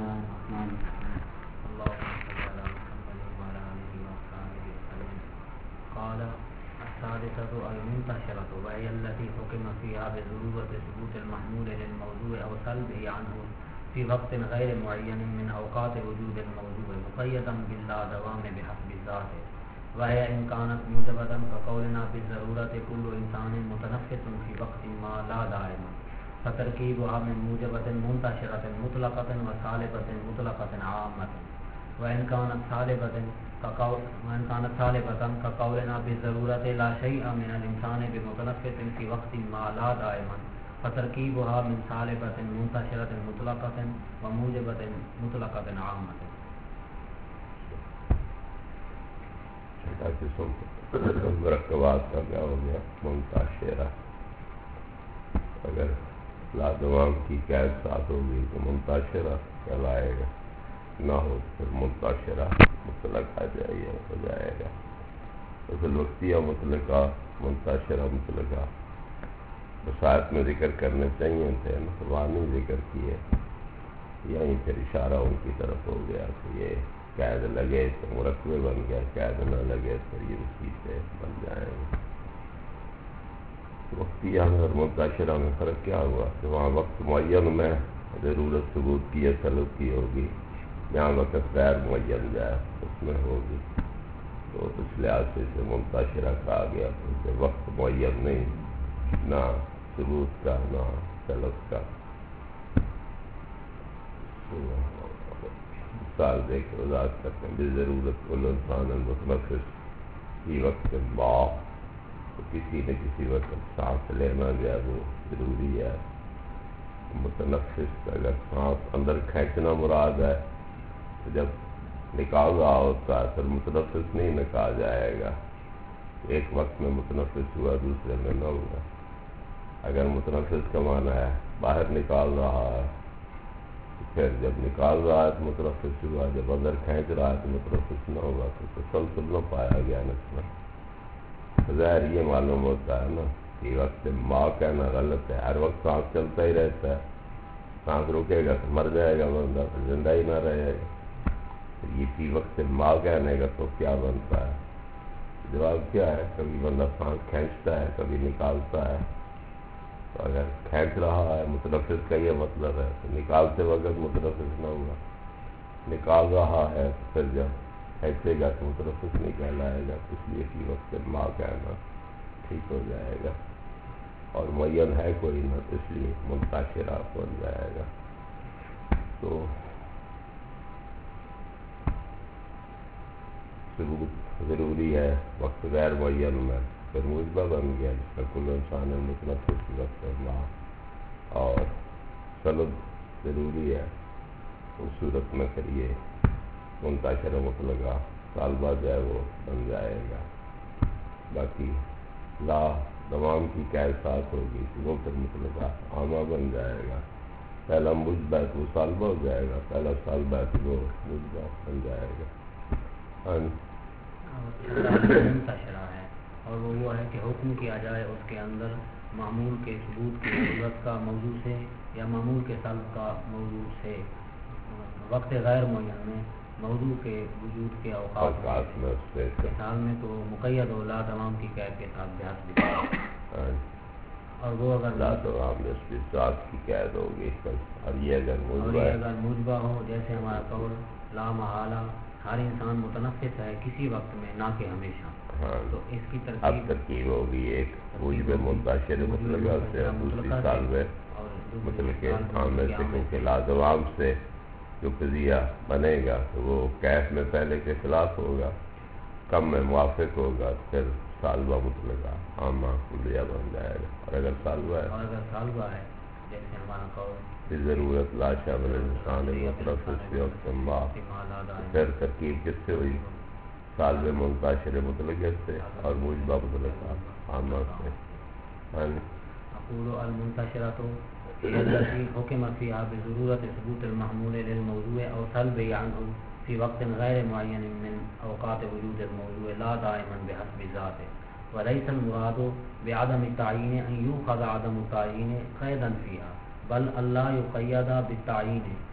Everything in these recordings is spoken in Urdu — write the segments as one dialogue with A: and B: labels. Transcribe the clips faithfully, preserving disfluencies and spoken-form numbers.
A: الله الرحمن الرحيم اللهم صل على محمد وعلى آله وصحبه وسلم. قال السادسة المنتشرة وهي التي حكم فيها بضرورة ثبوت المحمول للموضوع أو سلبه عنه في وقت غير معين من أوقات وجود الموضوع مقيدا باللا دوام بحسب ذاته، وهي إن كانت موجبة كقولنا بالضرورة كل إنسان متنفس في وقت ما لا دائما، فتركيبها من موجبة منتشرة مطلقة وسالبة مطلقة عامة. وإن كانت سالبة كقول وإن كانت سالبة كقولنا بالضرورة لا شيء من الإنسان بمتنفس في وقت ما لا دائما، فتركيبها من سالبة منتشرة مطلقة وموجبة مطلقة عامة.
B: مرکبات کا کیا ہو گیا؟ منتشرہ. اگر لادوام کی قید ساتھ ہوگی تو منتشرہ کہلائے گا، نہ ہو پھر منتشرہ مطلق آ جائے ہو جائے گا. تو وقتیہ مطلقہ منتشرہ مطلقہ بساط میں ذکر کرنے چاہیے تھے، نقوانی ذکر کیے، یہیں پھر اشارہ ان کی طرف ہو گیا کہ یہ قید لگے تو مرکبے بن گیا، قید نہ لگے تو یہ اسی سے بن جائیں گے. وقتیہ اور منتشرہ میں فرق کیا ہوا کہ وہاں وقت معین میں ضرورت ثبوت کی یا طلب کی ہوگی، یہاں وقت غیر معین جائے اس میں ہوگی، تو اس لحاظ سے اسے منتشرہ کہا گیا. کیونکہ وقت معین نہیں، نہ ثبوت کا نہ طلب کا. مثال دے کے وضاحت کرتے ہیں، بضرورت کل انسان المتنفس فی وقت ما، تو کسی نہ کسی وقت سانس لینا جو ہے وہ ضروری ہے. متنفس اگر سانس اندر کھینچنا مراد ہے تو جب نکال رہا ہوتا ہے پھر متنفس نہیں نہ کہا جائے گا. ایک وقت میں متنفس ہوا دوسرے میں نہ ہوا. اگر متنفس کا معنی ہے باہر نکال رہا ہے، پھر جب نکال رہا ہے تو متنفس ہوا، جب اندر کھینچ رہا ہے تو متنفس نہ ہوگا، تو تسلسل نہ پایا گیا نسبت. ظاہر یہ معلوم ہوتا ہے نا کہ وقت ماں کہنا غلط ہے. ہر وقت سانس چلتا ہی رہتا ہے، سانس رکے گا تو مر جائے گا بندہ، پھر زندہ ہی نہ رہے گا. یہ فی وقت ماں کہنے کا تو کیا بنتا ہے؟ جواب کیا ہے؟ کبھی بندہ سانس کھینچتا ہے کبھی نکالتا ہے. تو اگر کھینچ رہا ہے متنفس کا یہ مطلب ہے تو نکالتے وقت متنفس نہ ہوگا. نکال رہا ہے تو پھر جب کھینچے گا تو متنفس نہیں کہلائے گا. اس لیے فی وقت ماں کہنا ٹھیک ہو جائے گا. اور معین ہے کوئی نہ تو اس لیے منتشرہ بن جائے گا. تو ثبوت ضروری ہے وقت غیر معین میں، پھر موجبہ بن گیا جس کا کل انسان متنفس کی وقت ماں، اور سلب ضروری ہے. اس صورت میں پھر یہ منتشرہ مطلقہ طالبہ جو ہے وہ بن جائے گا. باقی لا دوام کی قید ساتھ ہوگی تو وہ پھر مطلقہ عامہ بن جائے گا. پہلا مجبہ تو وہ طالبہ ہو جائے گا، پہلا طالبہ تو وہ مجبہ بن جائے گا.
A: منتشرہ ہے اور وہ وہ ہے کہ حکم کیا جائے اس کے اندر معمول کے ثبوت کی ضرورت کا موضوع سے یا معمول کے سلب کا موضوع سے. وقت غیر معین میں موضوع کے وجود کے اوقات میں مثال میں تو مقید و لا دوام کی قید کے ساتھ بحث بھی ہے. اور وہ اگر
B: لا دوام میں اس کی ذات کی قید ہوگی، اور یہ اگر
A: موجبہ ہو جیسے ہمارا قول لا محالہ ہر انسان متنفس ہے کسی وقت میں نہ کہ ہمیشہ.
B: ہاں
A: تو اس کی
B: اب ترکیب ہوگی، ایک موجب منتشر مطلقہ سے دوسری طالب مطلق عامہ سے، کیونکہ لازوام سے جو قضیہ بنے گا تو وہ کیف میں پہلے کے خلاف ہوگا، کم میں موافق ہوگا، پھر طالبہ مطلقہ عامہ کلیہ بن جائے گا. اور اگر طالبہ ہے
A: اور اگر طالبہ ہے جیسے ہمارا قول
B: ضرورت لا شامل انسان متنفس فی وقت ما، پھر ترکیب کس سے ہوئی؟ طالب منتشر مطلقہ سے اور موجبہ مطلقہ عامہ سے.
A: اقول المنتشرۃ التي حكم فيها بضرورة ثبوت المحمول للموضوع أو سلبه عنه في وقت غير معين من أوقات وجود الموضوع لا دائما بحسب ذاته، وليس المراد بعدم التعيين أن يؤخذ عدم التعيين قيدا فيها، بل اللہ یقید بالتعین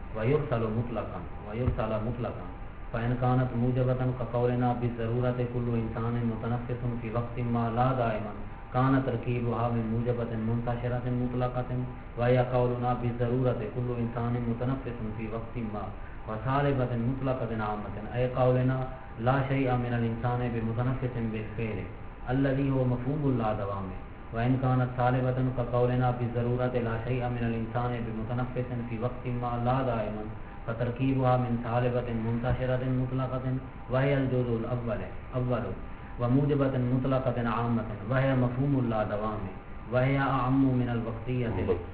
A: ويرسل مطلقا ويرسل مطلقا فإن كانت موجبة كقولنا بالضرورة كل إنسان متنفس في وقت ما لا دائما كان تركيبها من موجبة منتشرة مطلقة وهي قولنا بالضرورة كل إنسان متنفس في وقت ما وسالبة مطلقة عامة أي قولنا لا شيء من الإنسان بمتنفس بالفعل الذي هو مفهوم لا دوام وإن كانت سالبة كقولنا بالضرورة لا شيء من الإنسان بمتنفس في وقت ما لا دائما فتركيبها من سالبة منتشرة مطلقة وهي الجزء الأول أول وموجبة مطلقة عامة وهي مفهوم لا دوام وهي أعم من الوقتية.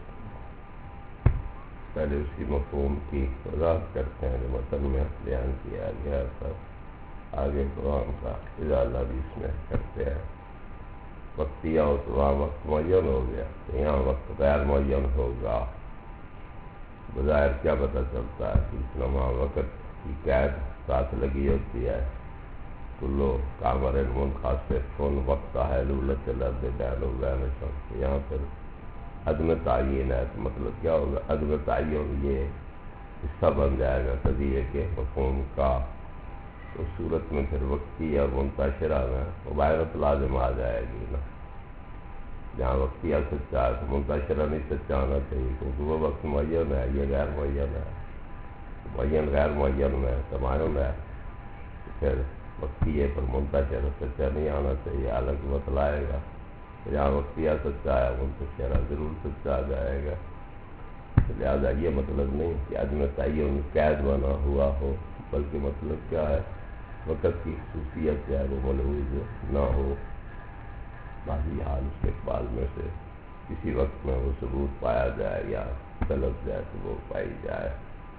B: پہلے اسی مفہوم کی وضاحت کرتے ہیں جو متن میں بیان کیا گیا تھا. آگے قرآن کا اضافہ بھی اس میں کرتے ہیں. وقتیہ ہو تو وہاں وقت معین ہو گیا، تو یہاں وقت غیر معین ہوگا. بظاہر کیا پتہ چلتا ہے کہ اس میں وہاں وقت کی قید ساتھ لگی ہوتی ہے. کلو کامر منخاصر فون وقت ہے لولت لرد بین و بین شمس. یہاں پر عدم تعین ہے تو مطلب کیا ہوگا؟ عدم تعین یہ حصہ بن جائے گا قضیے کے مفہوم کا. تو صورت میں پھر وقتی یا منتشرہ میں مباحثت لازم آ جائے گی نا. جہاں وقتیہ سچا ہے تو منتشرہ نہیں سچا ہونا چاہیے کیونکہ وہ وقت معین ہے، یہ غیر معین ہے. معین غیر معین میں تمام ہے، پھر وقتیہ پر منتشرہ سچا نہیں آنا چاہیے. حالانکہ بتلائے گا جہاں وقتیہ سچا ہے منتشرہ ضرور سچا آ جائے گا. لہٰذا یہ مطلب نہیں کہ عدم تعین قید بنا ہوا ہو، بلکہ مطلب کیا ہے وقت کی خصوصیت جو ہے وہ ملحوظ نہ ہو. باقی حال استقبال میں سے کسی وقت میں وہ ثبوت پایا جائے یا طلب جائے تو وہ پائی جائے.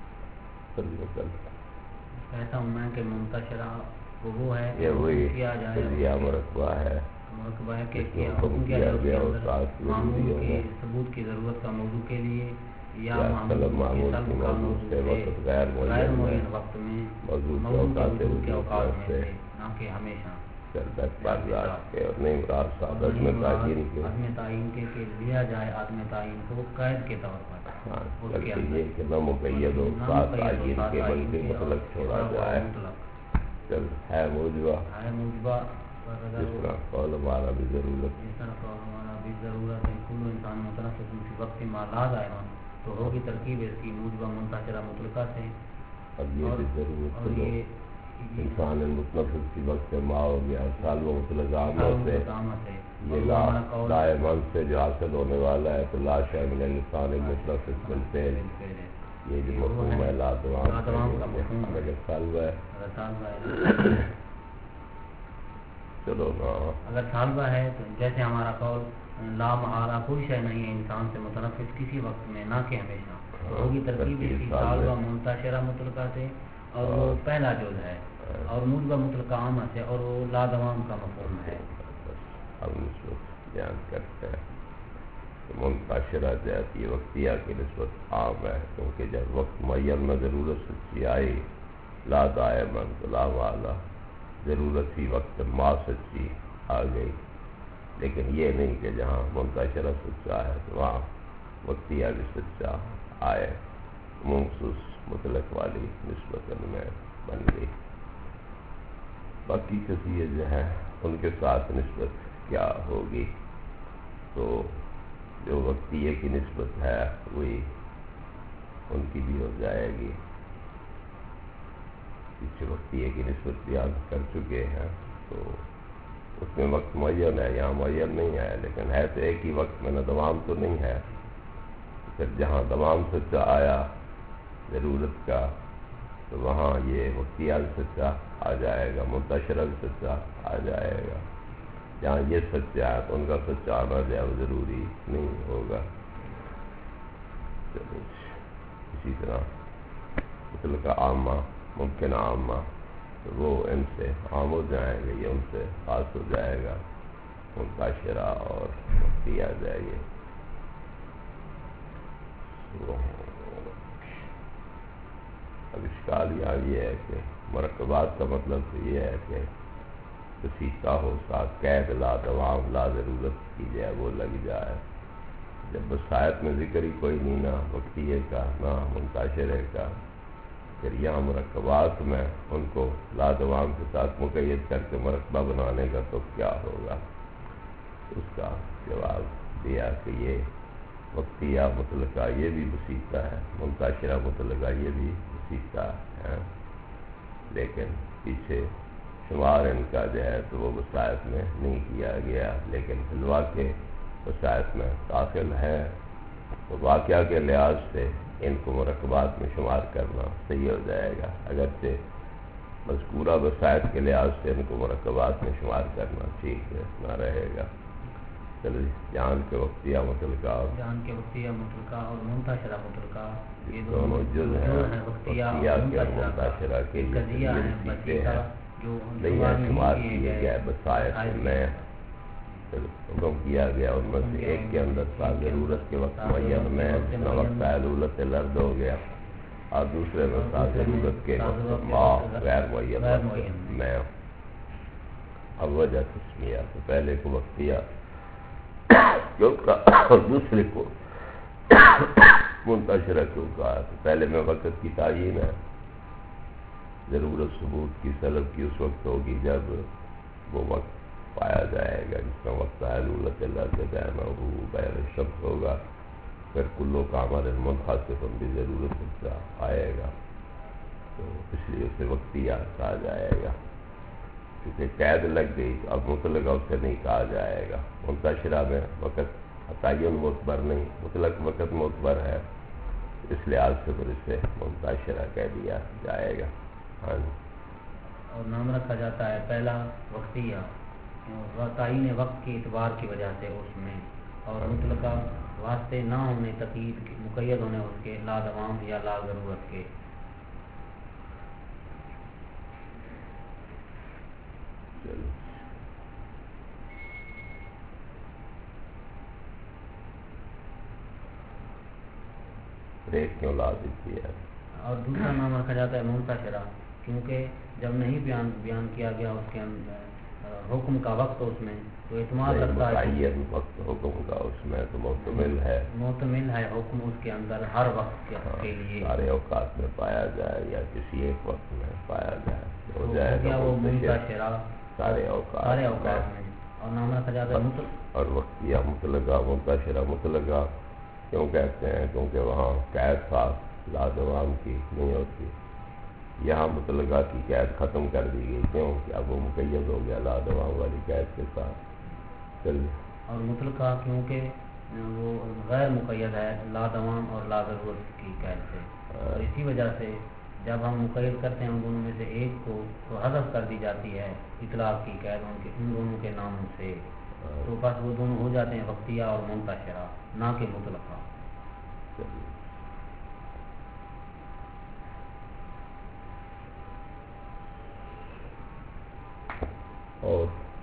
A: کہتا ہوں میں کہ منتشرہ وہ ہے
B: یہ وہی قضیہ مرکبہ ہے،
A: مرکبہ ہے کہ حکم کیا گیا معمول کی ثبوت کی ضرورت کا موضوع کے لیے یا معمول کی موضوع سے غیر معین وقت میں موضوع کے اوقات میں سے نہ کہ ہمیشہ
B: برداشت کے اور نہیں مراد صاحب عدم تعین کے
A: عدم تعین کے کہ لیا جائے عدم تعین کو قید کے طور پر.
B: ہاں بلکہ یہ کہ نہ مقید ہو ساتھ تعین کے بلکہ مطلق چھوڑا جائے. چل ہے موجبہ
A: ہے موجبہ
B: جس طرح قول ہمارا بھی ضرورت
A: جس طرح قول ہمارا بھی ضرورت ہے کل انسان متنفس فی وقت ما لا دائما تو ہوگی ترکیب اس کی موجبہ منتشرہ مطلقہ سے.
B: اب یہ بھی ضرورت ہے انسان متنفس کی وقت ما ہو گیا سال و مطلق عامہ سے یہ لا دائمان سے جو حاصل ہونے والا ہے تو لا شامل انسان متنفس بالفعل یہ جو مفہوم ہے لا دوام اگر سالبہ ہے چلو نا
A: اگر سالبہ ہے تو جیسے ہمارا قول لا محالہ کوئی شے نہیں ہے انسان سے متنفس کسی وقت میں نہ کہ ہمیشہ تو ہوگی ترکیب اس کی سالبہ منتشرہ مطلقہ سے اور وہ پہلا جز ہے اور موجبہ مطلقہ عامہ سے اور وہ لا دوام کا مفہوم ہے.
B: ہم نسبت بیان کرتے ہیں کہ منتشرہ جاتی وقتیہ کی نسبت عام ہے کیونکہ جب وقت معین میں ضرورت سچی آئی لا دائماً تو لا والا ضرورت ہی وقت ما سچی آ گئی. لیکن یہ نہیں کہ جہاں منتشرہ سچا ہے تو وہاں وقتیہ بھی سچا آئے. مخصوص مطلق والی نسبت میں بن گئی. باقی قضیے جو ہیں ان کے ساتھ نسبت کیا ہوگی تو جو وقتیہ کی نسبت ہے وہی ان کی بھی ہو جائے گی. پیچھے وقتیہ کی نسبت بیان کر چکے ہیں تو اس میں وقت معین ہے، یہاں معین نہیں ہے لیکن ہے تو ایک ہی وقت میں نہ دوام تو نہیں ہے. پھر جہاں دوام سچا آیا ضرورت کا تو وہاں یہ وقتیہ سچا آ جائے گا، منتشرہ سچا آ جائے گا. جہاں یہ سچا ہے تو ان کا سچا آنا جائے وہ ضروری نہیں ہوگا. اسی طرح مطلق عامہ ممکن عامہ تو وہ ان سے عام ہو جائیں گے، یہ ان سے خاص ہو جائے گا، منتشرہ اور وقتیہ آ جائے گی. اب اشکال یہاں یہ ہے کہ مرکبات کا مطلب تو یہ ہے کہ وسیقہ ہو ساتھ قید لا دوام لا ضرورت کی جائے وہ لگ جائے. جب وسائط میں ذکر ہی کوئی نہیں، نہ وقتیے کا نہ منتشرے کا، پھر یہاں مرکبات میں ان کو لادوام کے ساتھ مقید کر کے مرکبہ بنانے کا تو کیا ہوگا؟ اس کا جواب دیا کہ یہ وقتیہ مطلقہ یہ بھی وسیطہ ہے، منتشرہ مطلقہ یہ بھی وسیطہ ہے، لیکن پیچھے شمار ان کا جو ہے تو وہ وسائط میں نہیں کیا گیا، لیکن حلوہ کے وسائط میں داخل ہے، تو واقعہ کے لحاظ سے ان کو مرکبات میں شمار کرنا صحیح ہو جائے گا، اگرچہ مذکورہ وسائط کے لحاظ سے ان کو مرکبات میں شمار کرنا ٹھیک نہ رہے گا۔ چلو جان کے وقتیہ مطلقہ اور
A: جان کے وقتیہ مطلقہ اور منتشرہ مطلقہ
B: یہ دونوں جز ہیں وقتیہ کے اور منتشرہ کے،
A: قضیہ ہیں بسیطہ جو
B: نہیں ہے شمار کیے گئے وسائط میں حکم کیا گیا، ان میں سے ایک کے اندر تھا ضرورت کے وقت معین میں جس میں وقت علولت لرد ہو گیا، اور دوسرے میں تھا ضرورت کے وقت ما غیر معین میں۔ اب وجہ تسمیہ تو پہلے کو وقتیہ کیوں کہا اور دوسرے کو منتشرہ کیوں کہا؟ تو پہلے میں وقت کی تعین ہے، ضرورت ثبوت کی طلب کی اس وقت ہوگی جب وہ وقت پایا جائے گا جس میں وقت علولت لرد بین ہو بین شخص ہوگا، پھر کلو کا عمل منخاصف بھی ضرورت کا آئے گا، تو اس لیے اسے وقتیہ کہا جائے گا، کیونکہ قید لگ گئی تو اب مطلقہ اسے نہیں کہا جائے گا۔ منتشرہ میں وقت تعین معتبر نہیں، مطلق وقت معتبر ہے، اس لحاظ سے پھر اسے منتشرہ کہہ دیا جائے گا۔ ہاں جی،
A: اور نام رکھا جاتا ہے پہلا وقتیہ تعین وقت کے اعتبار کی وجہ سے اس میں، اور مطلقہ واسطے نہ ہونے تقیید مقید ہونے اس کے لا دوام یا لا ضرورت کے۔
B: بریک کیوں لازم کیا ہے؟
A: اور دوسرا نام رکھا جاتا ہے منتشرہ، کیونکہ جب نہیں بیان بیان کیا گیا اس کے اندر حکم کا وقت اس میں تو اعتماد رکھتا ہے
B: متعین وقت حکم کا اس میں تو محتمل ہے،
A: محتمل ہے حکم اس کے اندر ہر وقت کے لیے
B: سارے اوقات میں پایا جائے یا کسی ایک وقت میں پایا جائے ہو جائے
A: گا وہ منتشرہ
B: سارے اوقات
A: سارے اوقات میں۔ اور نام رکھا جاتا ہے مطلق
B: اور وقتیہ مطلقہ منتشرہ مطلقہ کیوں کہتے ہیں؟ کیونکہ وہاں قید خاص لادوام کی نہیں ہوتی، یہاں مطلقہ کی قید ختم کر دی گئی، کیوں کہ اب وہ مقید ہو گیا لادوام والی قید کے ساتھ۔ چلیے،
A: اور مطلقہ کیونکہ وہ غیر مقید ہے لادوام اور لا ضرورت کی قید سے، اور اسی وجہ سے جب ہم مقید کرتے ہیں ان دونوں میں سے ایک کو تو حذف کر دی جاتی ہے اطلاق کی قید ان کے ان دونوں کے ناموں سے، تو بس وہ دونوں ہو جاتے ہیں وقتیہ اور منتشرہ، نہ کہ مطلقہ۔
B: اور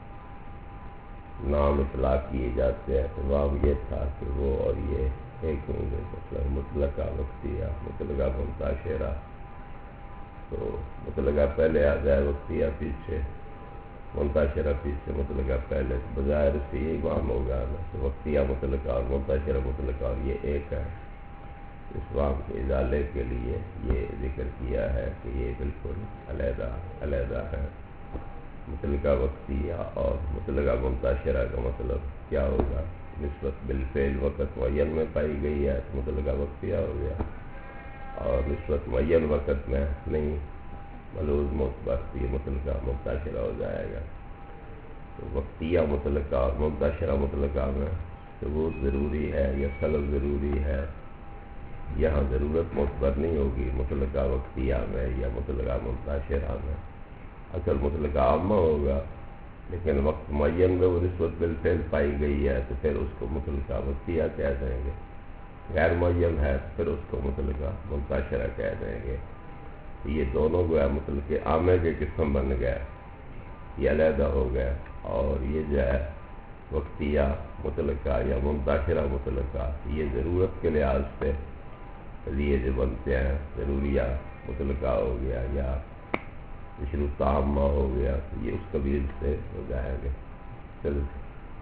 B: نام اطلاق کیے جاتے ہیں تو جواب یہ تھا کہ وہ اور یہ ایک ہوں گے، مطلب مطلقہ وقتیہ مطلقہ منتشرہ، تو مطلقہ پہلے آ جائے وقتیہ پیچھے، منتشرہ پیچھے مطلقہ پہلے، بظاہر سے یہی وام ہوگا نا، تو وقتیہ مطلقہ اور منتشرہ مطلقہ اور یہ ایک ہے۔ اس وام کے ازالے کے لیے یہ ذکر کیا ہے کہ یہ بالکل علیحدہ علیحدہ ہے۔ مطلقہ وقتیہ اور مطلقہ منتشرہ کا مطلب کیا ہوگا؟ نسبت بالفعل وقت معین میں پائی گئی ہے تو مطلقہ وقتیہ ہو گیا، اور نسبت معین وقت میں نہیں ملوز معتبر تو یہ مطلقہ منتشرہ ہو جائے گا۔ تو وقتیہ مطلقہ اور منتشرہ مطلقہ میں ثبوت ضروری ہے یا طلب ضروری ہے، یہاں ضرورت معتبر نہیں ہوگی مطلقہ وقتیہ میں یا مطلقہ منتشرہ میں، اصل مطلقہ عامہ ہوگا، لیکن وقت معین میں وہ نسبت بالفعل پائی گئی ہے تو پھر اس کو مطلقہ وقتیہ کہہ دیں گے، غیر معین ہے تو پھر اس کو مطلقہ منتشرہ کہہ دیں گے۔ یہ دونوں جو ہے مطلق عامہ کے قسم بن گئے، یہ علیحدہ ہو گئے، اور یہ جو ہے وقتیہ مطلقہ یا منتشرہ مطلقہ یہ ضرورت کے لحاظ سے لیے جو بنتے ہیں، ضروریہ مطلقہ ہو گیا یا شروط عامہ ہو گیا، تو یہ اس قبیل سے ہو جائیں گے۔ چلو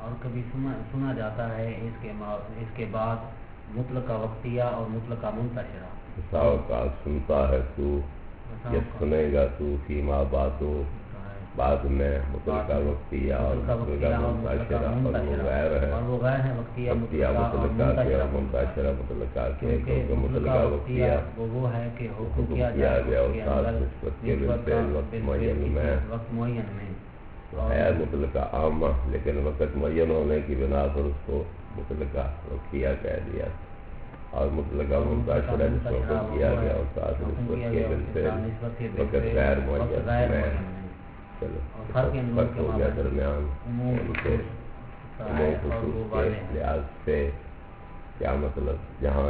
A: اور کبھی سنا سنا جاتا ہے اس کے اس کے بعد مطلقہ وقتیہ اور مطلقہ منتشرہ.
B: بسا اوقات سنتا ہے تو یا سنے گا تو فیما باتو بعد میں مطلقہ وقتیہ اور مطلقہ منتشرہ اور وہ غیر ہے
A: اور وہ غیر ہے وقتیہ
B: مطلقہ کے اور منتشرہ مطلقہ کے کیونکہ مطلقہ وقتیہ
A: وہ ہے کہ حکم
B: کیا گیا استاد نسبت کے بالفعل وقت معین میں
A: وقت معین میں
B: ہے مطلقہ عامہ لیکن وقت معین ہونے کی بنا پر اس کو مطلقہ وقتیہ کہہ دیا اور مطلقہ منتشرہ جس کو حکم کیا گیا استاد نسبت کے بالفعل وقت غیر معین میں. چلو فرق ہو گیا درمیان ان کے عموم خصوص کے لحاظ سے. کیا مطلب جہاں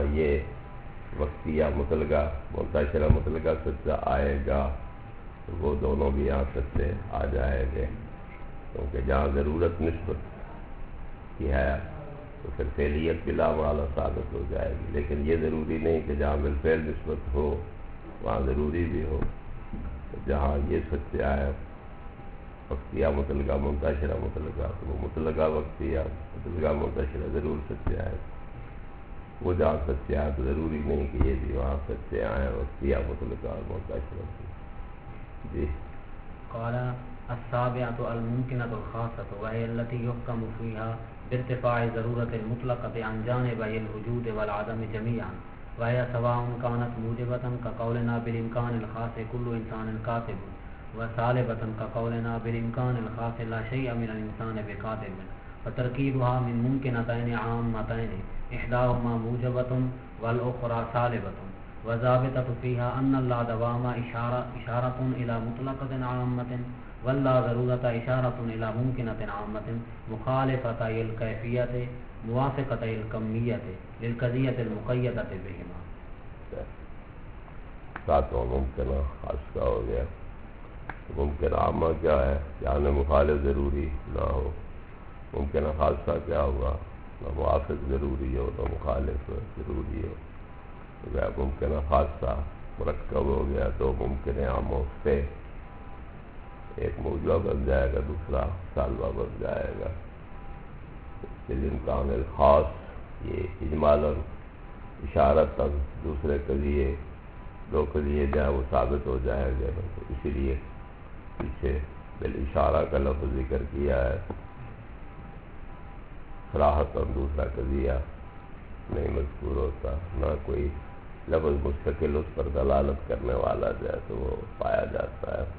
B: یہ وقتیہ مطلقہ منتشرہ مطلقہ سچا آئے گا تو وہ دونوں بھی یہاں سچے آ جائیں گے کیونکہ جہاں ضرورت نسبت کی ہے تو پھر فعلیت بلا والا ثابت ہو جائے گی. لیکن یہ ضروری نہیں کہ جہاں بالفعل نسبت ہو وہاں ضروری بھی ہو. جہاں یہ سچے آئے وقتیہ مطلقہ منتشرہ مطلقہ تو وہ مطلقہ وقتیہ مطلقہ منتشرہ ضرور سچے آئے. وہ جہاں سچے آئے تو ضروری نہیں کہ یہ بھی وہاں سچے آئے وقتیہ مطلقہ اور منتشرہ. جی
A: قال السابعة الممكنة الخاصة وهي التي يحكم فيها بارتفاع ضرورة المطلقة عن جانبي الوجود والعدم جميعا وهي سواء كانت موجبة كقولنا بالإمكان الخاص كل إنسان كاتب وسالبة كقولنا بالإمكان الخاص لا شيء من الإنسان بكاتب وتركيبها من ممكنتين عامتين إحداهما موجبة والأخرى سالبة وضابطة فيها أن اللا دوام إشارة, إشارة إلى مطلقة عامة واللا ضرورة إشارة إلى ممكنة عامة مخالفة الكيفية موافقة الكمية للقضية المقيدة بهما.
B: ساتواں ممکنہ خاص کا ہو گیا. ممکنہ عامہ کیا ہے؟ یعنی مخالف ضروری نہ ہو. ممکنہ خاصہ کیا ہوا؟ نہ موافق ضروری ہو نہ مخالف ضروری ہو. ممکنہ خاصہ مرکب ہو گیا تو ممکن عاموں سے ایک موجودہ بن جائے گا دوسرا سالبہ بن جائے گا. بالامکان الخاص یہ اجمالاً اشارتاً دوسرے قضیے دو قضیے جو ہے وہ ثابت ہو جائے گا. اسی لیے پیچھے بالاشارہ کا لفظ ذکر کیا ہے. صراحتاً دوسرا قضیہ نہیں مذکور ہوتا نہ کوئی لفظ مستقل اس پر دلالت کرنے والا جو ہے تو وہ پایا جاتا ہے.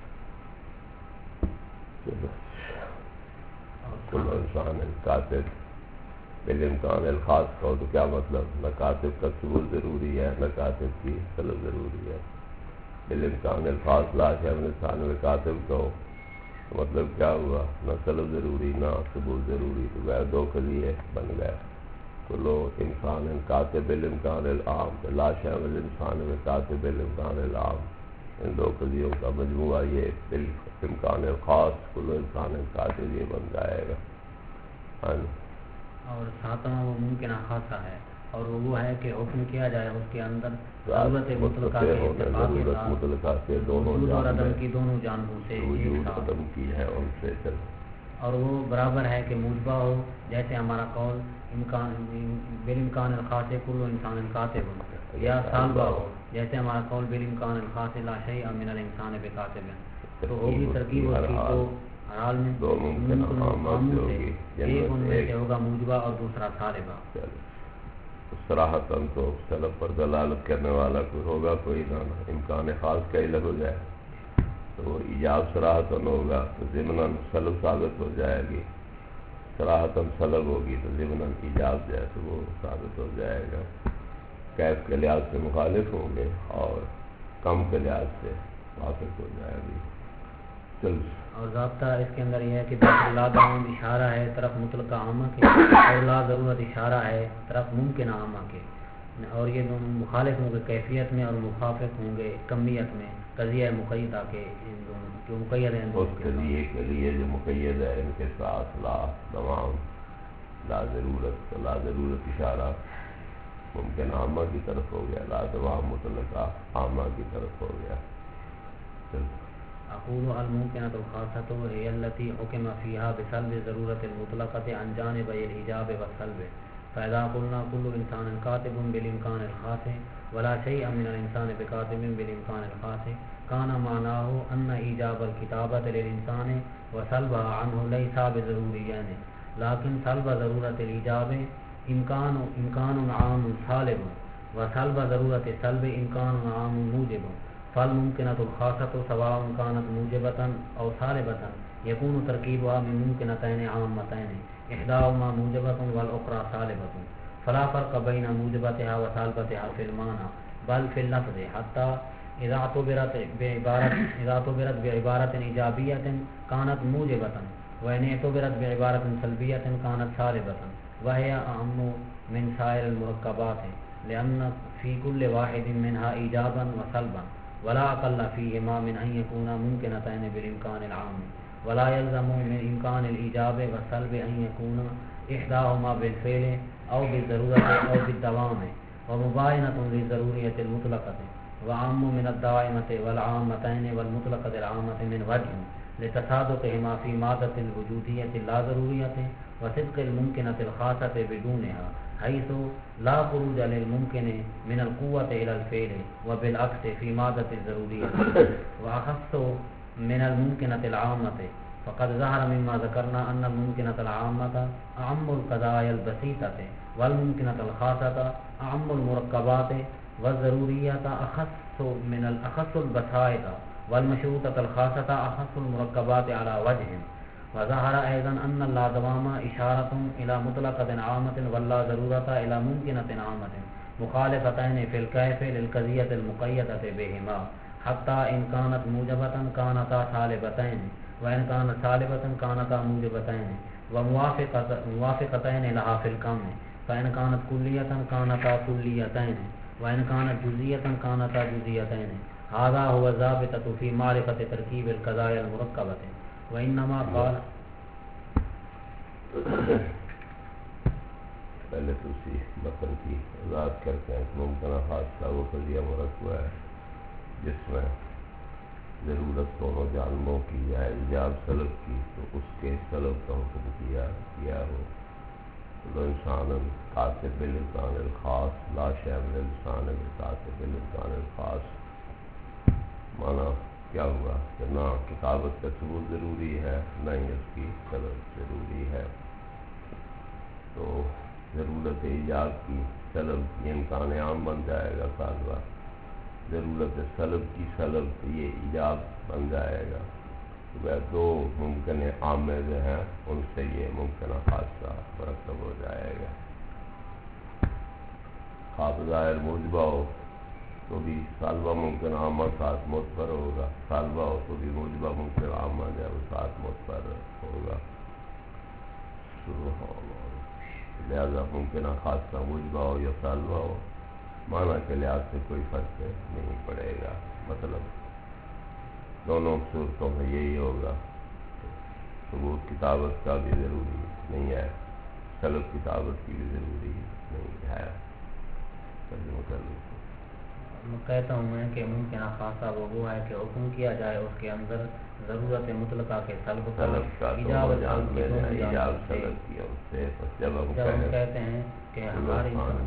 B: کل انسان کاتب بالامکان الخاص کا ہو تو کیا مطلب؟ نہ کاتب کا ثبوت ضروری ہے نہ کاتب کی طلب ضروری ہے. بالامکان الخاص لا شیء من الانسان کاتب کا ہو تو مطلب کیا ہوا؟ نہ طلب ضروری نہ ثبوت ضروری. تو وہ دو قضیے بن گئے. کلو انسان کاتب بالامکان العام لا شیء من الانسان کاتب بالامکان العام. ان دو قضیوں کا مجموعہ یہ بالامکان الخاص کلو انسان کاتب یہ بن جائے گا. ہاں
A: اور ساتواں وہ ممکنہ خاصہ ہے اور وہ ہے کہ حکم کیا جائے اس کے اندر ضرورت مطلقہ کے اتفاق کے ساتھ
B: مطلقہ سے دونوں
A: اور عدم کی دونوں جانبوں سے
B: وجود عدم کی ہے ان سے چل
A: اور وہ برابر ہے کہ موجبہ ہو جیسے ہمارا قول امکان بالامکان الخاص کل انسان کاتب یا سالبہ ہو جیسے ہمارا قول بالامکان الخاص لا شیء من الانسان بکاتب. تو ہوگی ترکیب اس کی تو ہر حال میں
B: دو ممکن عاموں سے
A: ایک ان میں سے ہوگا موجبہ اور دوسرا سالبہ.
B: صراحتاً تو سلب پر دلالت کرنے والا کوئی ہوگا کوئی نہ امکان خاص کا ہی لفظ ہے تو وہ ایجاب صراحتاً ہوگا تو ضمناً سلب ثابت ہو جائے گی. صراحتاً سلب ہوگی تو ضمناً ایجاب جو ہے تو وہ ثابت ہو جائے گا. کیف کے لحاظ سے مخالف ہوں گے اور کم کے لحاظ سے موافق ہو جائے گی. چل
A: اور ضابطہ اس کے اندر یہ ہے کہ لا دوام اشارہ ہے طرف مطلقہ عامہ کے اور لا ضرورت اشارہ ہے طرف ممکن عامہ کے اور یہ دونوں مخالف ہوں گے کیفیت میں اور مخافق ہوں گے کمیت میں قضیہ مقیدہ کے ان دونوں جو مقید ہیں
B: اس قضیے کے لیے جو مقید ہے ان کے ساتھ لا دوام لا ضرورت لا ضرورت اشارہ ممکن عامہ کی طرف ہو گیا لا دوام مطلقہ عامہ کی طرف ہو گیا. چل
A: اقول الممکنۃ الخاصۃ هي التي حكم فيها بسلب ضرورة المطلقة عن جانبي الإيجاب والسلب. فإذا قلنا كل إنسان كاتب بالإمكان الخاص ولا شيء من الإنسان بكاتب بالإمكان الخاص كان معناه أن إيجاب الكتابة للإنسان وسلبها عنه ليس بضروريين، لكن سلب ضرورة الإيجاب إمكان إمكان عام سالب وسلب ضرورة السلب إمكان عام موجب. فالممکنۃ الخاصۃ سواء كانت موجبة أو سالبة يكون تركيبها من ممكنتين عامتين إحداهما موجبة والأخرى سالبة، فلا فرق بين موجبتها وسالبتها في المعنى بل في اللفظ، حتى إذا اعتبرت بعبارة إذا اعتبرت بعبارة إيجابية كانت موجبة، وإن اعتبرت بعبارة سلبية كانت سالبة، وهي أهم من سائر المركبات لأن في كل واحد منها إيجابا وسلبا، ولا أقل فيهما من أن يكون ممكنتين بالإمكان العام، ولا يلزم من إمكان الإيجاب والسلب أن يكون إحداهما بالفعل أو بالضرورة أو بالدوام، ومباينة للضرورية المطلقة، وعام من الدائمة والعامتين والمطلقة العامة من وجه لتصادقهما في مادة الوجودية اللا ضرورية وصدق الممكنة الخاصة بدونها، حيث لا خروج للممكن من القوة إلى الفعل، وبالعكس في مادة الضرورية. وأخص من الممكنة العامة، فقد ظهر مما ذكرنا أن الممكنة العامة أعم القضايا البسيطة، والممكنة الخاصة أعم المركبات، والضرورية أخص من الأخص البسائط، والمشروطة الخاصة أخص المركبات على وجه. وظهر أيضا أن اللازمام إشارة إلى مطلقة عامة واللا ضرورة إلى ممكنة عامة مخالفتين في الكيف للقضية المقيدة بهما، حتى إن كانت موجبة كانتا سالبتين، وإن كانت سالبة كانتا موجبتين، وموافقتين لها في الكم، فإن كانت كلية كانتا كليتين، وإن كانت جزئية كانتا جزئيتين. هذا هو الضابط في معرفة تركيب القضايا المركبة. وإنما قال
B: پہلے تو اسی متن کی وضاحت کرتے ہیں کہ ممکنہ خاصہ وہ قضیہ مرکبہ ہے جس میں ضرورت دونوں جانبوں کی یا ایجاب سلب کی، تو اس کے سلب کا حکم کیا کیا ہو. تو انسان کاتب بالامکان الخاص لا شیء من الانسان بالکاتب بالامکان الخاص، معنی کیا ہوا کہ نہ کتابت کا ثبوت ضروری ہے نہ ہی اس کی سلب ضروری ہے. تو ضرورت ایجاب کی سلب یہ امکان عام بن جائے گا سالبہ، ضرورت سلب کی سلب یہ ایجاب بن جائے گا. وہ دو ممکن عامے جو ہیں ان سے یہ ممکنہ خاصہ مرکب ہو جائے گا. خواب ظاہر موجبہ ہو تو بھی سالبہ ممکن عامہ ساتھ معتبر ہوگا، سالبہ ہو تو بھی موجبہ ممکن عامہ جو ہے وہ ساتھ معتبر ہوگا. لہذا ممکنہ خاصہ موجبہ ہو یا سالبہ ہو معنی کے لحاظ سے کوئی فرق نہیں پڑے گا. مطلب دونوں صورتوں میں یہی ہوگا، ثبوت کتابت کا بھی ضروری نہیں ہے، سلب کتابت کی بھی ضروری نہیں ہے. ترجمہ کر لوں.
A: میں کہتا ہوں میں کہ ممکنہ خاصہ وہ وہ ہے کہ حکم کیا جائے اس کے اندر ضرورت مطلقہ کے سلب کا،
B: ایجاب سلب کی اور سے. جب ہم
A: کہتے ہیں کہ ہمارے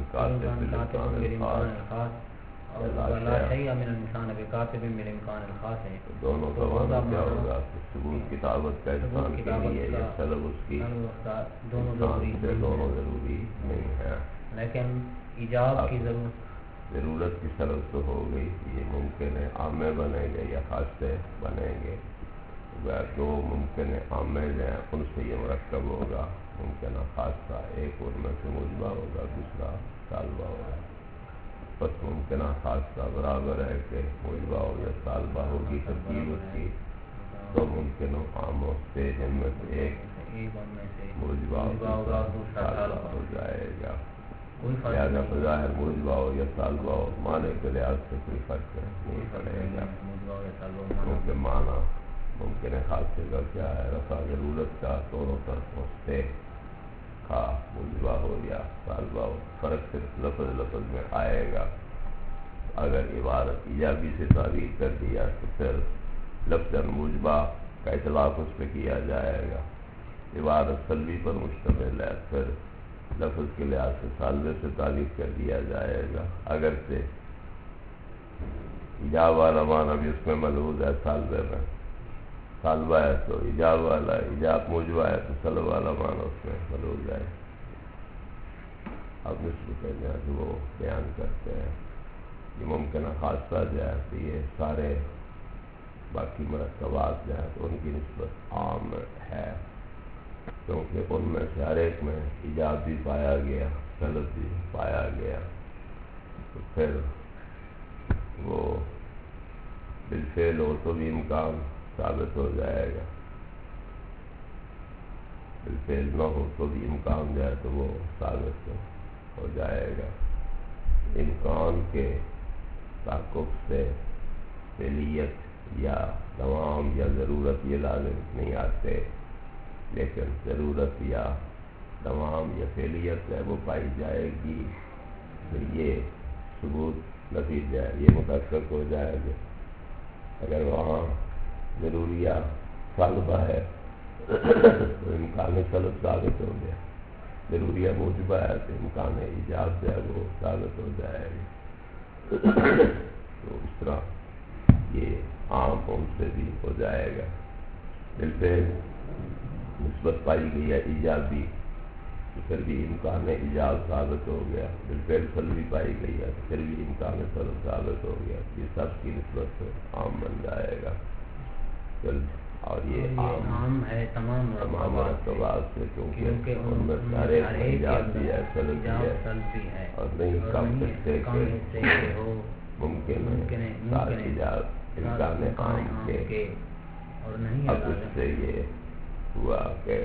A: لا شيء من الانسان بکاتب بالامکان الخاص ہے،
B: دونوں کا معنی کیا ہوگا کہ ثبوت کتابت کا انسان کے لیے یا سلب اس کی
A: دونوں ضروری
B: دونوں ضروری نہیں ہے.
A: لیکن ایجاب کی ضرورت
B: ضرورت کی سلب تو ہو گئی، یہ ممکن ہے عامے بنیں گے یا خاصے بنیں گے. دو ممکن عامے جو ہیں ان سے یہ مرکب ہوگا ممکنہ خاصہ، ایک ان میں سے موجبہ ہوگا دوسرا سالبہ ہوگا. بس ممکنہ خاصہ برابر ہے کہ موجبہ ہو یا سالبہ ہوگی ترکیب اس کی، تو ممکن عاموں سے جن میں سے ایک موجبہ ہوگا سالبہ ہو جائے گا. لہٰذا بظاہر موجبہ ہو یا سالبہ ہو معنی کے لحاظ سے کوئی فرق نہیں پڑے گا. کیونکہ معنی ممکن خاصے کا کیا ہے، رفع ضرورت کا دونوں طرفوں سے کا موجبہ ہو یا سالبہ ہو، فرق صرف لفظ لفظ میں آئے گا. اگر عبارت ایجابی سے تعبیر کر دیا تو پھر لفظ موجبہ کا اطلاق اس پہ کیا جائے گا، عبارت سلبی پر مشتمل ہے، پھر لفظ کے لحاظ سے سالبے سے تعریف کر دیا جائے گا، اگرچہ ایجاب والا معنی بھی اس میں ملحوظ ہے، سالبے میں سالبہ ہے تو ایجاب والا، ایجاب موجبہ ہے تو سلب والا معنی اس میں ملحوظ ہے۔ اب نسبت جو ہے وہ بیان کرتے ہیں، یہ ممکنہ خاصہ جو ہے کہ یہ سارے باقی مرکبات جو ہیں تو ان کی نسبت عام ہے، کیونکہ ان میں سے ہر ایک میں ایجاب بھی پایا گیا، سلب بھی پایا گیا، تو پھر وہ بالفعل ہو تو بھی امکان ثابت ہو جائے گا، بالفعل نہ ہو تو بھی امکان جو ہے تو وہ ثابت ہو جائے گا۔ امکان کے تحقق سے فعلیت یا دوام یا ضرورت یہ لازم نہیں آتے، لیکن ضرورت یا دوام یا فعلیت ہے وہ پائی جائے گی، پھر یہ ثبوت نتیجہ یہ متحقق ہو جائے گا۔ اگر وہاں ضروریہ سالبہ ہے تو امکان سلب ثابت ہو گیا، ضروریہ موجبہ ہے تو امکان ایجاب جو ہے وہ ثابت ہو جائے گا، تو اس طرح یہ عام ان سے بھی ہو جائے گا۔ بالفعل نسبت پائی گئی ہے ایجابی تو پھر بھی امکان ایجاب ثابت ہو گیا، بالفعل سلبی پائی گئی ہے تو پھر بھی امکان سلب ثابت ہو گیا، یہ سب کی نسبت سے عام بن جائے گا۔ اور یہ
A: عام ہے تمام
B: مرکبات سے، کیونکہ ان میں سارے ایجاب بھی ہے، سلب بھی ہے، اور نہیں کم حصے کے ممکن ہے سارے ایجاب امکان عام کے۔ اب اس سے یہ ہوا کہ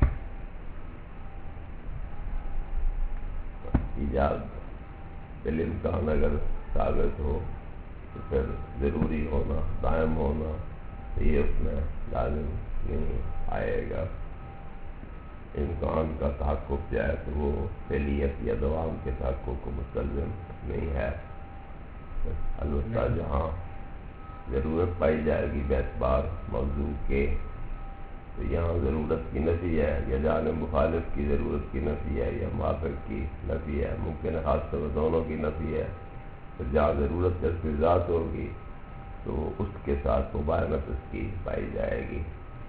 B: ایجاب بالامکان اگر ثابت ہو تو پھر ضروری ہونا، دائم ہونا یہ اس میں لازم نہیں آئے گا۔ امکان کا تحقق جو ہے تو وہ فعلیت یا دوام کے تحقق کو مستلزم نہیں ہے، البتہ جہاں ضرورت پائی جائے گی باعتبار موضوع کے تو یہاں ضرورت کی نفی ہے، یا جانب مخالف کی ضرورت کی نفی ہے، یا موافق کی نفی ہے، ممکن ہے خاص طور دونوں کی نفی ہے، تو جہاں ضرورت جذب ذات ہوگی تو اس کے ساتھ مباینت اس کی پائی جائے گی۔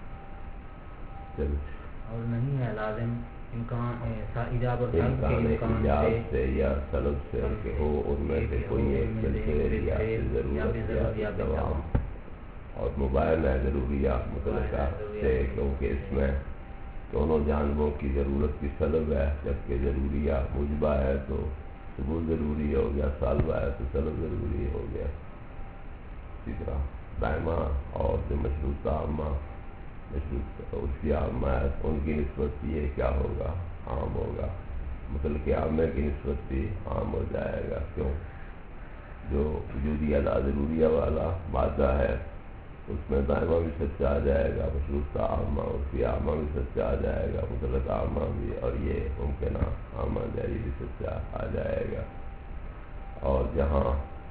A: اور نہیں ہے لازم امکان ایجاب اور
B: امکان ایجاب سے یا سلب سے کہ ہو ان میں سے کوئی ایک بالفعل یا ضرورت یا دوام، اور مبین ہے ضروریہ مطلقہ سے، کیونکہ اس میں دونوں جانبوں کی ضرورت کی سلب ہے، جبکہ ضروریہ موجبہ ہے تو ثبوت ضروری ہو گیا، سالبہ ہے تو سلب ضروری ہو گیا۔ اسی طرح دائمہ اور جو مشروطہ عامہ مشروط عرفی عامہ ہے ان کی نسبت یہ کیا ہوگا، عام ہوگا، مطلق عامہ کی نسبت بھی عام ہو جائے گا، کیوں جو وجودی اعلیٰ ضروریہ والا مادہ ہے اس میں دائمہ بھی سچا آ جائے گا، مشروطہ عامہ عرفی عامہ بھی سچا آ جائے گا، مطلق عامہ بھی، اور یہ ممکنہ عامہ جاری بھی سچا آ جائے گا۔ اور جہاں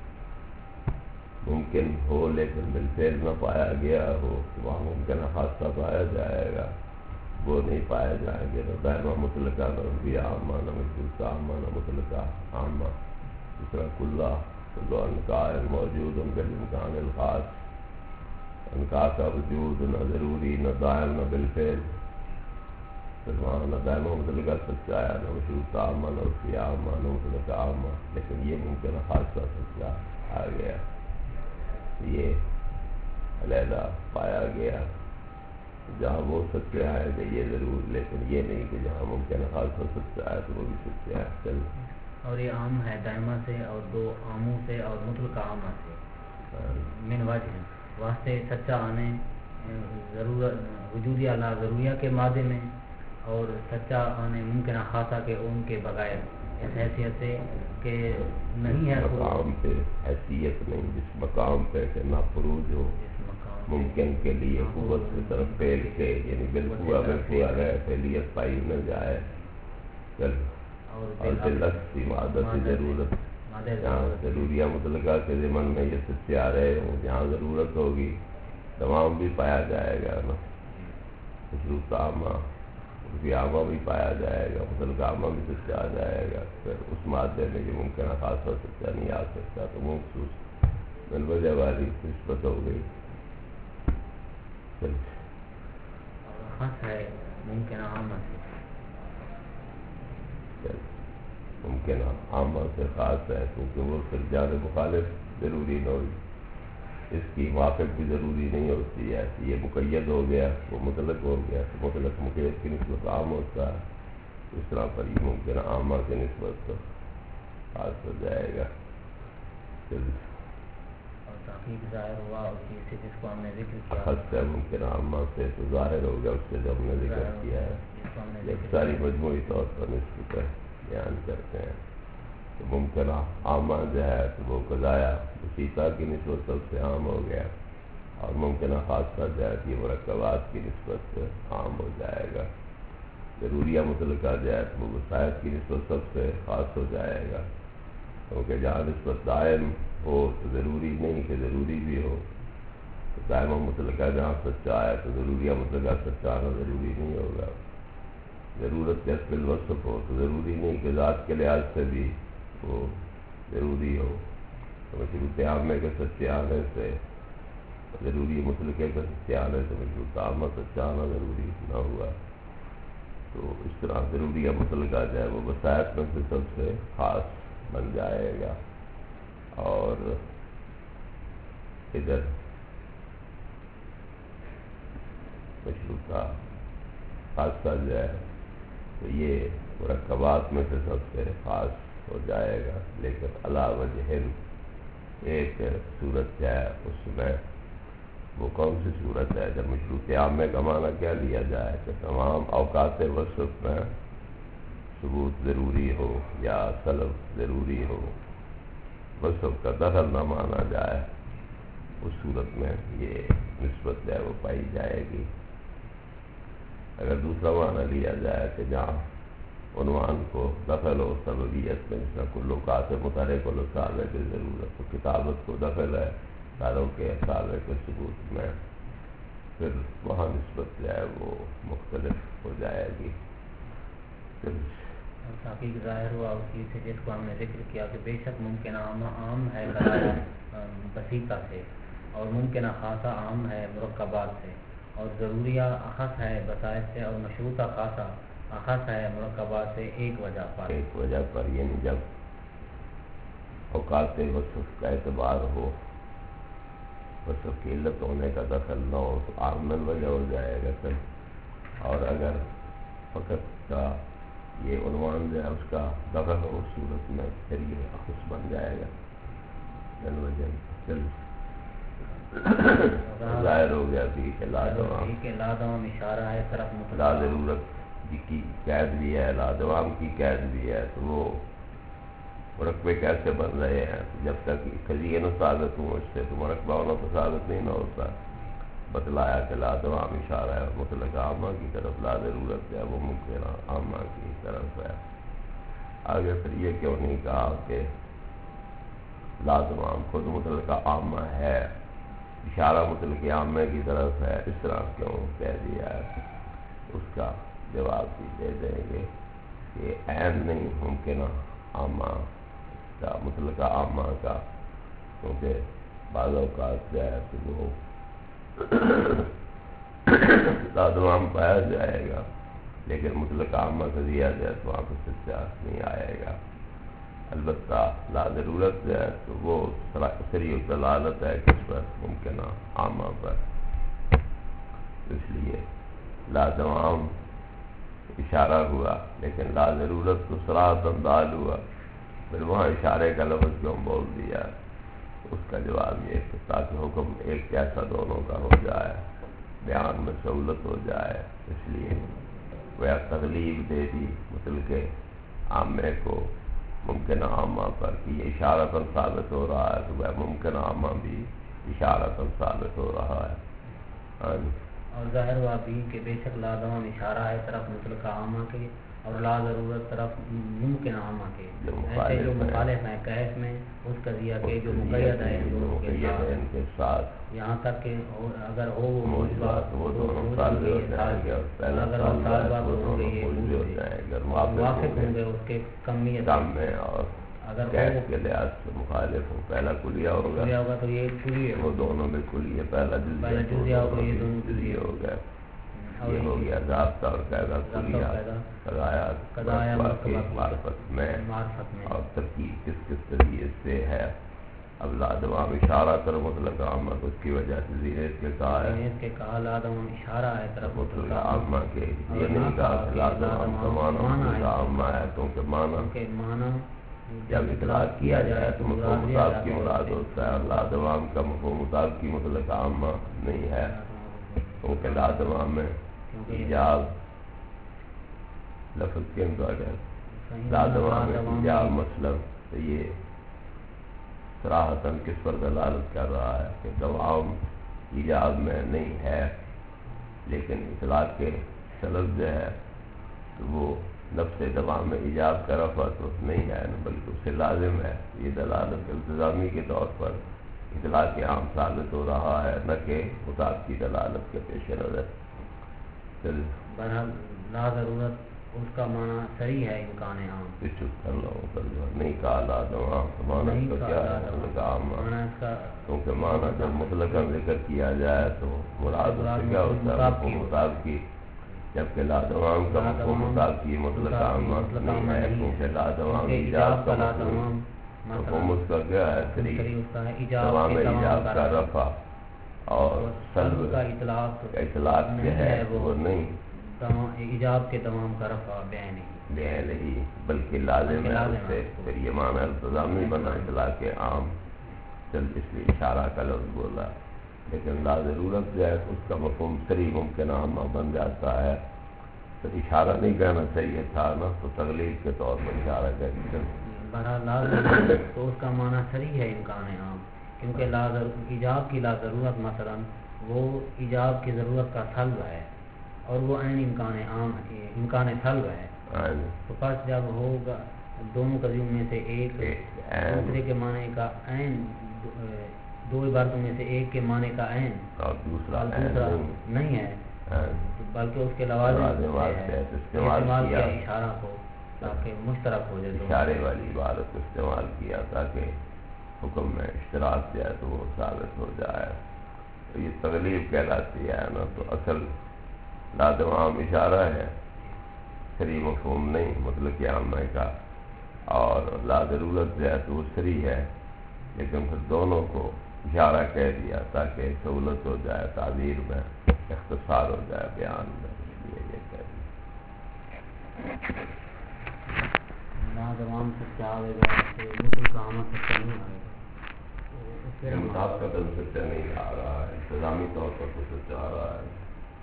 B: ممکن ہو لیکن بالفعل نہ پایا گیا ہو تو وہاں ممکنہ خاصہ پایا جائے گا، وہ نہیں پائے جائیں گے، نہ دائمہ مطلقہ نہ عرفی عامہ نہ مشروطہ عامہ نہ مطلقہ عامہ۔ اس طرح کلہ کلو انکاء موجود ان کے امکان الخاص، انکاء کا وجود نہ ضروری نہ دائم نہ بالفعل، پھر وہاں نہ دائمہ مطلقہ سچا ہے، نہ مشروطہ عامہ نہ عرفی عامہ نہ مطلقہ عامہ، لیکن یہ ممکنہ خاصہ سچا آ گیا، یہ علیحدہ پایا گیا، جہاں وہ سچے آئے کہ یہ ضرور، لیکن یہ نہیں کہ جہاں ممکن خاصہ سچا ہے تو وہ بھی سچے ہے۔ چل
A: اور یہ عام ہے دائمہ سے اور دو عاموں سے اور مطلق عامہ سے من وجہ واسطے سچا آنے ضرورت وجودی اعلیٰ ضروریہ کے مادے میں، اور سچا آنے ممکنہ خاصہ کے ان کے بغیر، اس حیثیت سے کہ نہیں ہے
B: مقام پہ حیثیت نہیں، جس مقام پہ کہ نہ فروج ہو ممکن کے لیے قوت کی طرف پھیل کے، یعنی بالقوہ بالقوہ رہے فعلیت پائی نہ جائے، چل اور بالعکس عادت ضرورت، جہاں ضروریہ مطلقہ کے ضمن میں یہ سچے آ رہے ہوں، جہاں ضرورت ہوگی تمام بھی پایا جائے گا نا، مشروط عامہ بھی عامہ بھی پایا جائے گا، مطلق عامہ بھی سچا آ جائے گا، پھر اس مادے میں جو ممکنہ خاصہ سچا نہیں آ سکتا تو وہ مخصوص بالوجہ والی نسبت ہو گئی. چل
A: خاص ہے ممکنہ عامہ سے،
B: چل ممکنہ عامہ سے خاص ہے کیونکہ وہ پھر جان مخالف ضروری نہ ہوئی، اس کی موافق بھی ضروری نہیں ہوتی ہے. یہ مقید ہو گیا وہ مطلق ہو گیا تو مطلق مقید کی نسبت عام ہوتا ہے، اس طرح پر یہ ممکن عامہ کی نسبت تو خاص ہو جائے گا.
A: اور تحقیق ظاہر ہوا اور چیز سے جس کو ہم نے ذکر کیا
B: خاص ہے ممکن عامہ سے تو ظاہر ہو گیا اس سے جو ہم نے ذکر کیا ہے،
A: جس کو ہم نے
B: جب
A: ذکر
B: ساری
A: کیا
B: مجموعی طور پر نسبت بیان کرتے ہیں تو ممکنہ عامہ جو ہے تو وہ قضایا وسیطہ کی نسبت سب سے عام ہو گیا، اور ممکنہ خاصہ جو ہے کہ مرکبات کی نسبت سے عام ہو جائے گا. ضروریہ مطلقہ جو ہے تو وہ وسائط کی نسبت سب سے خاص ہو جائے گا، کیونکہ جہاں نسبت دائم ہو تو ضروری نہیں کہ ضروری بھی ہو، تو دائم و مطلقہ جہاں سچا ہے تو ضروریہ مطلقہ سچا آنا ضروری نہیں ہوگا. ضرورت کے اصل وصف ہو تو ضروری نہیں کہ ذات کے لحاظ سے بھی وہ ضروری ہو، تو مشروط عامہ کے سچے آنے سے ضروری مطلقے کے سچے آنے سے مشروط عامہ سچا آنا ضروری نہ ہوا. تو اس طرح ضروری مطلقہ جو ہے وہ وسائط میں سے سب سے خاص بن جائے گا. اور ادھر مشروطہ خاصہ جو ہے تو یہ مرکبات میں سے سب سے خاص ہو جائے گا، لیکن علاوہ وجہ ایک صورت ہے اس میں، وہ کون سی صورت ہے جب مشروط عامہ کا معنی کیا لیا جائے کہ تمام اوقات وصف میں ثبوت ضروری ہو یا سلب ضروری ہو، وصف کا دخل نہ مانا جائے، اس صورت میں یہ نسبت جو ہے وہ پائی جائے گی. اگر دوسرا معنی لیا جائے کہ جہاں عنوان کو دخل ہو سببیت میں، جس میں کلو کاتب متحرک و لطالع کی ضرورت تو کتابت کو دخل ہے ساروں کے تابع کے ثبوت میں، پھر وہاں نسبت جو ہے وہ مختلف ہو جائے گی.
A: تحقیق ظاہر ہوا اس چیز سے جس کو ہم نے ذکر کیا کہ بے شک ممکنہ عامہ عام ہے قضایا بسیطہ سے، اور ممکنہ خاصہ عام ہے مرکبات سے، اور ضروریہ اخص ہے بسائط سے، اور مشروطہ خاصہ اخص ہے مرکبات سے ایک وجہ پر
B: ایک وجہ پر یعنی جب اوقات وصف کا اعتبار ہو، وصف کی علت ہونے کا دخل نہ ہو تو عام من وجہ ہو جائے گا پھر. اور اگر فقط کا یہ عنوان جو ہے اس کا دخل ہو اس صورت میں پھر یہ اخص بن جائے گا من وجہ. چل ظاہر ہو گیا بھی کہ لادوام
A: کہ لادوام اشارہ ہے طرف مطلق
B: لا ضرورت کی قید بھی ہے، لادوام کی قید بھی ہے، تو وہ مرکبے کیسے بن رہے ہیں؟ جب تک قضیے نہ ثابت ہوں اس سے تو مرکبہ ہونا تو ثابت نہیں نہ ہوتا. بتلایا کہ لادوام اشارہ ہے مطلق عامہ کی طرف، لا ضرورت ہے وہ ممکن عامہ کی طرف ہے. آگے پھر یہ کیوں نہیں کہا کہ لادوام خود مطلق عامہ ہے، اشارہ مطلق عامہ کی طرف ہے، اس طرح کیوں کہہ دیا ہے؟ اس کا جواب بھی دے دیں گے کہ عین نہیں ممکنہ عامہ کا مطلق عامہ کا، کیونکہ بعض اوقات جو ہے تو وہ لادوام پایا جائے گا لیکن مطلق عامہ سے دیا جائے تو وہاں پہ سچا نہیں آئے گا. البتہ لا ضرورت جو ہے تو وہ سریع دلالت ہے کس پر؟ ممکنہ عامہ پر. اس لیے لادوام اشارہ ہوا لیکن لا ضرورت تو صراحتاً دال ہوا، پھر وہاں اشارے کا لفظ کیوں بول دیا؟ اس کا جواب یہ کہ تاکہ حکم ایک جیسا دونوں کا ہو جائے، بیان میں سہولت ہو جائے، اس لیے وہ تغلیب دے دی مطلق عامہ کو ممکنہ عامہ پر کہ یہ اشارتاً ثابت ہو رہا ہے تو وہ ممکنہ عامہ بھی اشارتاً ثابت ہو رہا ہے.
A: اور ظاہر ہوا بھی کہ بے شک لادوام اشارہ ہے طرف مطلق عامہ کے، اور لا ضرورت طرف ممکن عامہ کے ایسے جو مخالف ہیں کیف میں اس قضیہ کے جو مقید ہے دونوں کے ساتھ یہاں تک کہ اگر ہو وہ موجبات وہ دونوں اگر وہ سال بعد ہوں گے یہ موافق ہوں گے اس کے کمیت
B: میں اور
A: اگر
B: کیف کے لحاظ سے مخالف ہو پہلا کلیہ ہوگا
A: ہوگا تو یہ کلیہ
B: وہ دونوں میں کلیہ پہلا
A: جزیہ ہوگا یہ دونوں
B: جزیہ ہو گیا یہ ہو گیا ضابطہ اور قاعدہ کلیہ قضایا معرفت میں اور ترکیب کس کس طریقے سے ہے اب لادوام اشارہ کر مطلق عامہ اس کی وجہ سے زیرت کے کہا ہے
A: کے کہا لادوام اشارہ ہے طرف
B: مطلق عامہ کے یہ نہیں کہا کہ لادوام کا معنی عامہ ہے کیونکہ معنی جب اطلاق کیا جائے تو مفہوم مطابق کی مراد ہوتا ہے اور لادوام کا مفہوم مطابق کی مطلق عامہ نہیں ہے کیونکہ لادوام میں ایجاب لفظ کے اندر لادوام میں ایجاب مطلب تو یہ صراحتاً کس پر دلالت کر رہا ہے کہ دوام ایجاب میں نہیں ہے لیکن اطلاق کے سبب جو ہے تو وہ نفس دوام میں ایجاب کا رفع تو نہیں ہے بلکہ اس سے لازم ہے یہ دلالت التزامی کے طور پر اطلاق عام ثابت ہو رہا ہے نہ کہ مطابق کی دلالت کے پیش نظر
A: بہرحال لا ضرورت اس کا معنی صحیح ہے امکان عام
B: چپ کر لو نہیں کہا لادوام معنی کا کیا ہے مطلق عام کیونکہ معنی جب مطلق ذکر کیا جائے تو مراد اس سے کیا ہوتا ہے مطابق کی جبکہ لادوام کا مفہوم مطابق کی مطلق عام نہیں ہے کیونکہ لادوام ایجاب کا مفہوم اس کا کیا ہے دوام ایجاب کا رفع اور سلب
A: کا اطلاق
B: اطلاق جو ہے وہ نہیں
A: ایجاب کے تمام کا رفع بیان نہیں
B: بیان نہیں بلکہ لازم ہے اس سے پھر یہ معنی التزامی بنا اطلاق عام چل اس لیے اشارہ کا لفظ بولا لیکن لا ضرورت جو ہے اس کا مفہوم صریح ممکن عامہ بن جاتا ہے تو اشارہ نہیں کہنا چاہیے تھا نا تو تغلیب کے طور پر اشارہ کہتے ہیں
A: بہرحال لا ضرورت تو اس کا معنی صریح ہے امکان عام کیونکہ لا ایجاب کی لا ضرورت مثلا وہ ایجاب کی ضرورت کا سلب ہے اور وہ عین امکان عام امکان سلب ہے تو پس جب ہوگا دونوں قضیوں میں سے ایک دوسرے کے معنی کا عین دو عبارتوں میں سے ایک کے معنی کا عین
B: اور دوسرا
A: نہیں ہے بلکہ اس کے لوازم استعمال کیا اشارہ کو تاکہ مشترک ہو جائے
B: اشارے والی عبارت کو استعمال کیا تاکہ حکم میں اشتراک جائے تو وہ ثابت ہو جائے تو یہ تغلیب کہلاتی ہے نا تو اصل لادوام اشارہ ہے صریح مفہوم نہیں مطلق عامہ کا اور لا ضرورت جو ہے تو وہ صریح ہے لیکن پھر دونوں کو اشارہ کہہ دیا تاکہ سہولت ہو جائے تعبیر میں اختصار ہو جائے بیان میں اس لیے یہ کہہ دیا
A: لادوام سے کیا آئے گا مطلق عامہ سے نہیں آئے گا
B: مطابقت سچا نہیں آ رہا ہے انتظامی طور پر تو سچا آ رہا ہے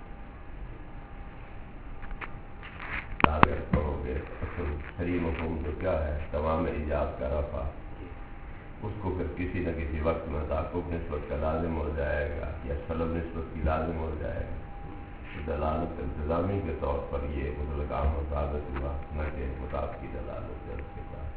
B: اگر کہو گے اصل صحیح مفہوم تو کیا ہے تمام ایجاب کا رفع اس کو پھر کسی نہ کسی وقت میں تعاقب نسبت کا لازم ہو جائے گا یا سلب نسبت کی لازم ہو جائے گا دلالت انتظامی کے طور پر یہ مطلق عام ثابت ہوا نہ کہ مطابق کی دلالت ہے اس کے بعد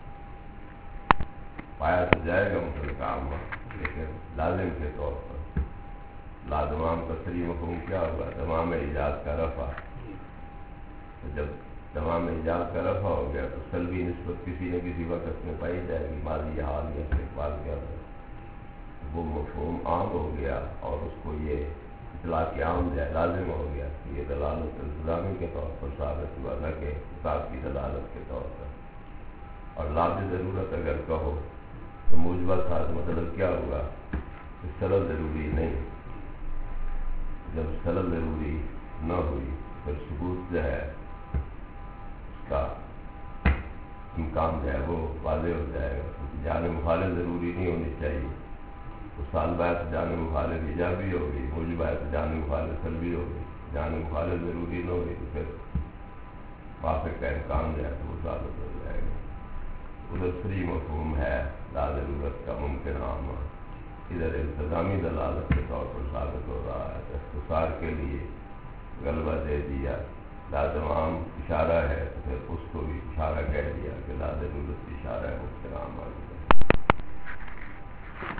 B: پایا تو جائے گا مطلق عام لیکن لازم کے طور پر لازمام کا صحیح مفہوم کیا ہوگا تمام ایجاد کا رفع تو جب تمام ایجاد کا رفع ہو گیا تو سلبی نسبت کسی نہ کسی وقت میں پائی جائے گی ماضی حال یا استقبال کیا وہ مفہوم عام ہو گیا اور اس کو یہ اطلاق عام جو ہے لازم ہو گیا کہ یہ دلالت التزامی کے طور پر ثابت ہوا نہ کہ کتاب کی دلالت کے طور پر اور لازم ضرورت اگر کہو تو موجبہ خاص مطلب کیا ہوا کہ سلب ضروری نہیں جب سلب ضروری نہ ہوئی پھر ثبوت جو ہے اس کا امکان جو ہے وہ واضح ہو جائے گا کیونکہ جان مخالف ضروری نہیں ہونی چاہیے تو سال بعد جان مخالف ایجابی ہوگی موجبہ ہے تو جان مخالف سلبی ہوگی جان مخالف ضروری نہ ہوگی تو پھر وافق کا امکان جو ہے تو وہ ثابت ہو جائے گا ادھر فری مفہوم ہے لا ضرورت کا ممکن عامہ ادھر انتظامی دلالت کے طور پر ثابت ہو رہا ہے اختصار کے لیے غلبہ دے دیا لازم عام اشارہ ہے تو پھر اس کو بھی اشارہ کہہ دیا کہ لا ضرورت اشارہ ہے اس کے نام آ گیا.